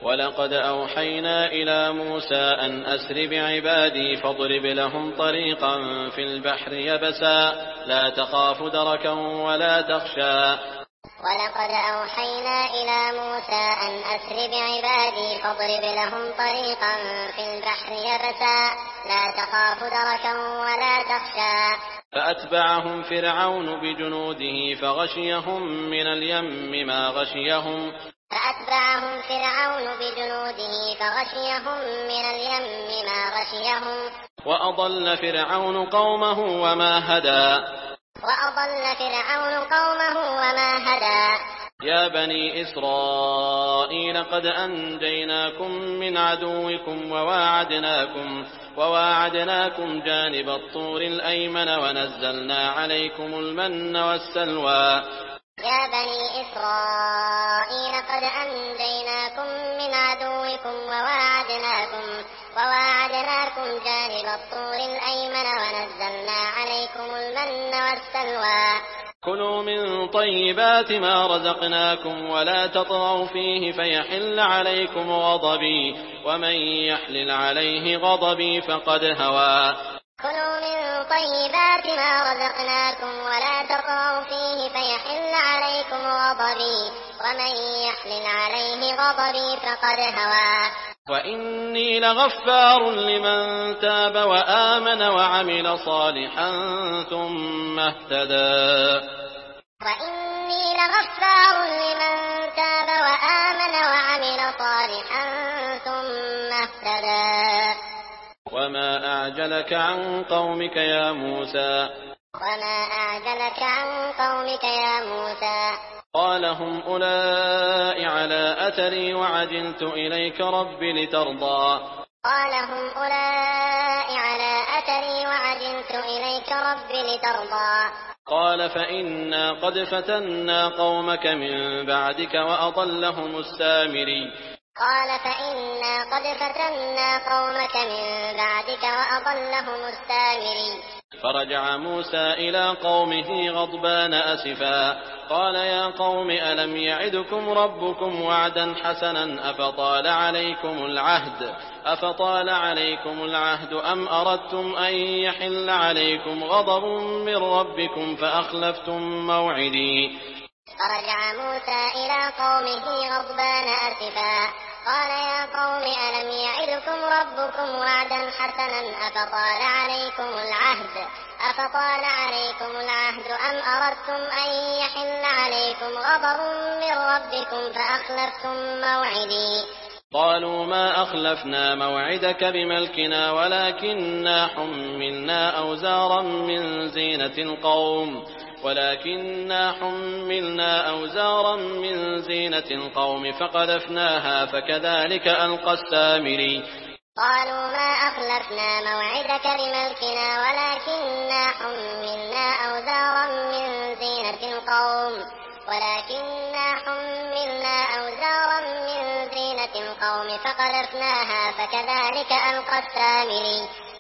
ولقد أوحينا إلى موسى أن أسر بعبادي فاضرب لهم طريقا في البحر يبسا لا تخاف دركا ولا تخشى. ولقد أوحينا إلى موسى أن أسر بعبادي فاضرب لهم طريقا في البحر يبسا لا تخاف دركا ولا تخشى. فأتبعهم فرعون بجنوده فغشيهم من اليم ما غشيهم. فأتبعهم فرعون بجنوده فغشيهم من اليم ما غشيهم. وأضل فرعون قومه وما هدى. وأضل فرعون قومه وما هدى. يا بني إسرائيل قد أنجيناكم من عدوكم وواعدناكم جانب الطور الأيمن ونزلنا عليكم المن والسلوى. يا بني إسرائيل قد أنجيناكم من عدوكم وواعدناكم جانب الطور الأيمن ونزلنا عليكم المن والسلوى. كلوا من طيبات ما رزقناكم ولا تطغوا فيه فيحل عليكم غضبي ومن يحلل عليه غضبي فقد هوى. كلوا من طيبات ما رزقناكم ولا تطغوا فيه فيحل عليكم غضبي ومن يحلل عليه غضبي فقد هوى. وإني لغفار لمن تاب وآمن وعمل صالحا ثم اهتدى. وإني لغفار لمن تاب وآمن وعمل صالحا ثم اهتدى. وما أعجلك عن قومك يا موسى. وما أعجلك عن قومك يا موسى. قال هم أولئك على أثري وعجلت إليك رب لترضى. قال هم أولئك على أثري وعجلت إليك رب لترضى. قال فإنا قد فتنا قومك من بعدك وأضلهم السامري. قال فإنا قد فتنا قومك من بعدك وأضلهم السامري. فرجع موسى إلى قومه غضبان أسفا قال يا قوم ألم يعدكم ربكم وعدا حسنا أفطال عليكم العهد أم أردتم أن يحل عليكم غضب من ربكم فأخلفتم موعدي. فرجع موسى إلى قومه غضبان أسفا قال يا قوم ألم يعدكم ربكم وعدا حسنا أفطال عليكم العهد أم أردتم أن يحل عليكم غضب من ربكم فأخلفتم موعدي. قالوا ما أخلفنا موعدك بملكنا ولكننا حملنا أوزارا من زينة القوم فقذفناها فكذلك ألقى السامري. قالوا ما أخلفنا موعدك بملكنا ولكننا حملنا أوزارا من زينة القوم فقذفناها فكذلك ألقى السامري.